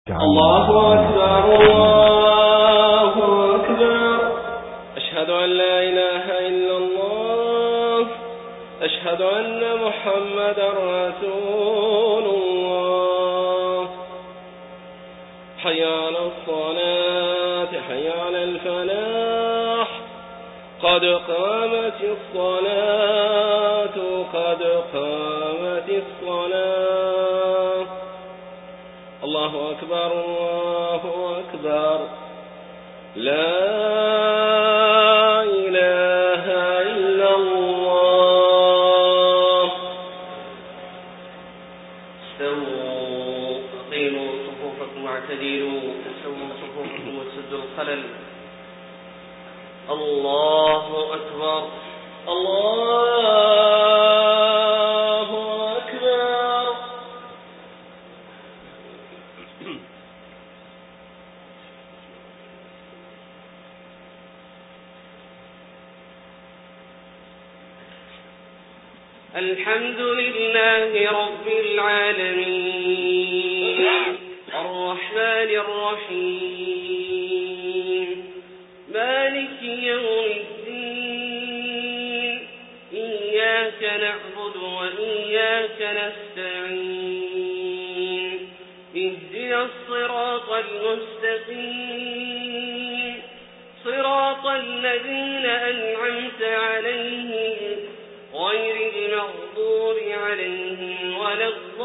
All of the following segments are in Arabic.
الله أكبر الله أكبر. أشهد أن لا إله إلا الله. أشهد أن محمدا رسول الله. حي على الصلاة حي على الفلاح. قد قامت الصلاة قد قامت الصلاة. الله أكبر الله أكبر. لا إله إلا الله. استووا أقيموا صفوفكم واعتدلوا تسووا صفوفكم وسدوا الخلل. الله أكبر الله أكبر. الحمد لله رب العالمين الرحمن الرحيم مالك يوم الدين. إياك نعبد وإياك نستعين. اهدنا الصراط المستقيم صراط الذين أنعمت عليهم غير المغضوب عليهم ولا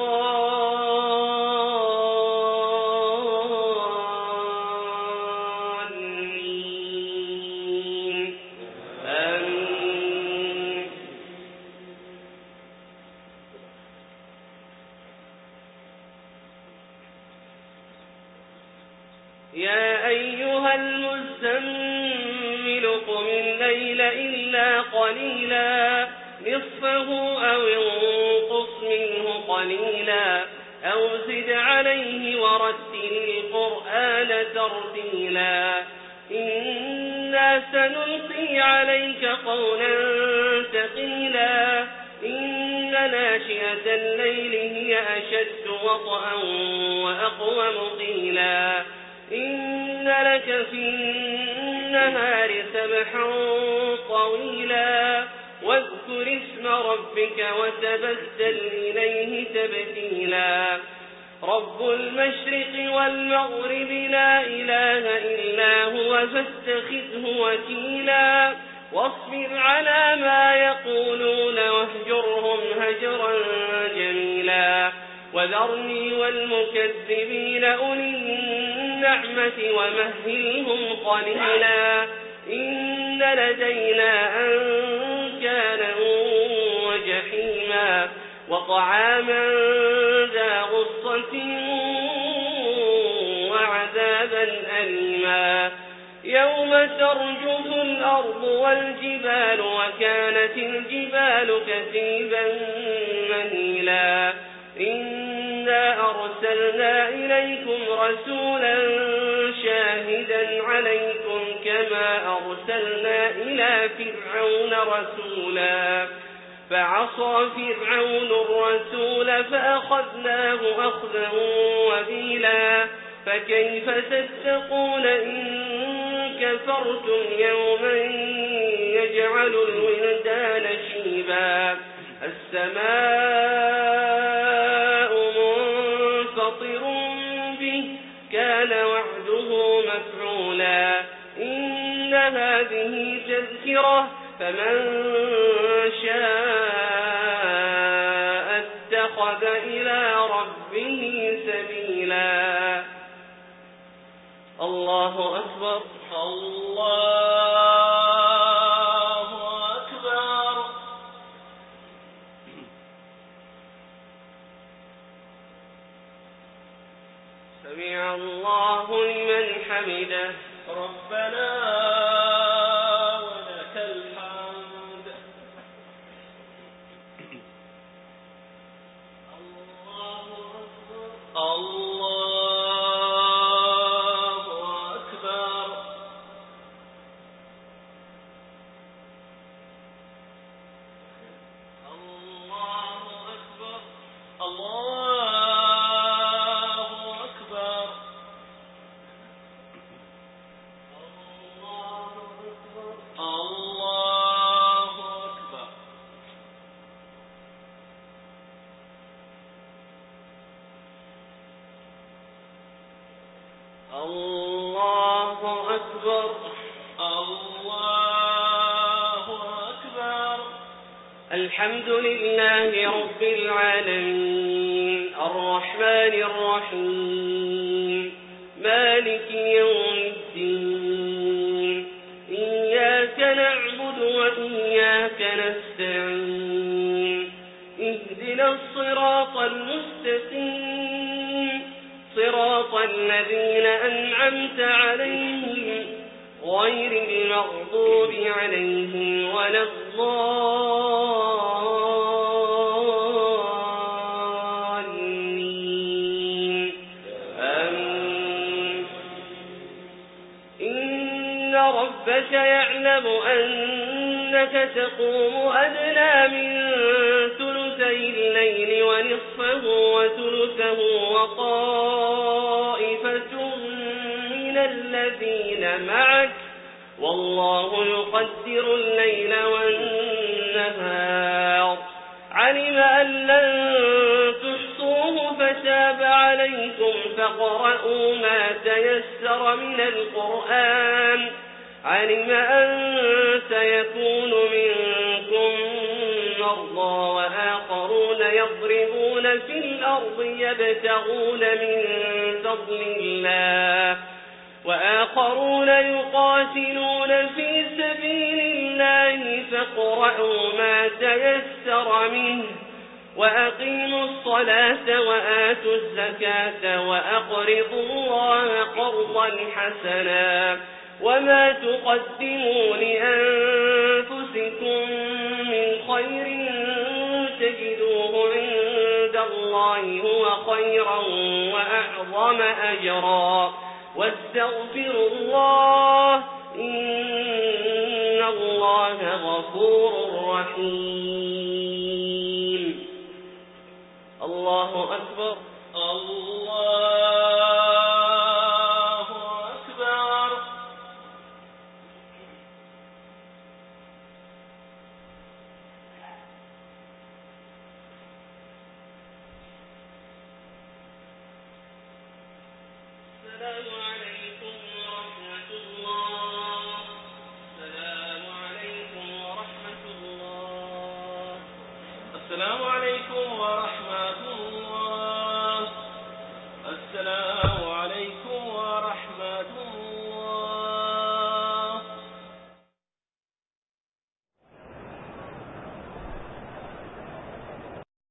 الضالين. آمين. يا أيها المزمل قم الليل إلا قليلا نصفه أو انقص منه قليلا أو زد عليه ورتل القرآن ترتيلا. إنا سنلقي عليك قولا ثقيلا. إن ناشئة الليل هي أشد وطئا وأقوم قيلا. إن لك في النهار سبحا طويلا. واذكر اسم ربك وتبتل إليه تبتيلا. رب المشرق والمغرب لا إله إلا هو فاتخذه وكيلا. واصبر على ما يقولون واهجرهم هجرا جميلا. وذرني والمكذبين أولي النعمة ومهلهم قليلا. إن لدينا أنكالا وجحيما وطعاما ذا غصة وعذابا أليما. يوم ترجف الأرض والجبال وكانت الجبال كثيبا مهيلا. إنا أرسلنا إليكم رسولا شاهدا عليكم كما أرسلنا إلى فرعون رسولا. فعصى فرعون الرسول فأخذناه أخذا وبيلا. فكيف تتقون إن كفرتم يوما يجعل الولدان شيبا. السماء منفطر به كان وعده مفعولا. إن هذه تذكرة فمن شاء اتخذ إلى ربه سبيلا. الله أكبر الله أكبر. سمع الله لمن حمده. ربنا ولك الحمد. الله أكبر الله أكبر. الله أكبر الله أكبر. الله أكبر الله أكبر. الحمد لله رب العالمين الرحمن الرحيم مالك يوم الدين إياك نعبد وإياك نستعين اهدنا الصراط المستقيم صراط الذين أنعمت عليهم غير المغضوب عليهم ولا الضالين آمين. إن ربك يعلم أنك تقوم أدنى من ثلثي الليل ونصفه وثلثه وطائفة من الذين معك والله يقدر الليل والنهار علم أن لن تحصوه فتاب عليكم فاقرؤوا ما تيسر من القرآن علم أن سيكون منكم مرضى وآخرون يضربون في الأرض يبتغون من فضل الله وآخرون يقاتلون في سبيل الله فاقرؤوا ما تيسر منه وأقيموا الصلاة وآتوا الزكاة وأقرضوا الله قرضا حسنا وما تقدموا لأنفسكم من خير تجدوه عند الله هو خيرا وأعظم أجرا واستغفروا الله إن الله غفور رحيم. الله أكبر الله أكبر. السلام عليكم ورحمة الله. السلام عليكم ورحمة الله. السلام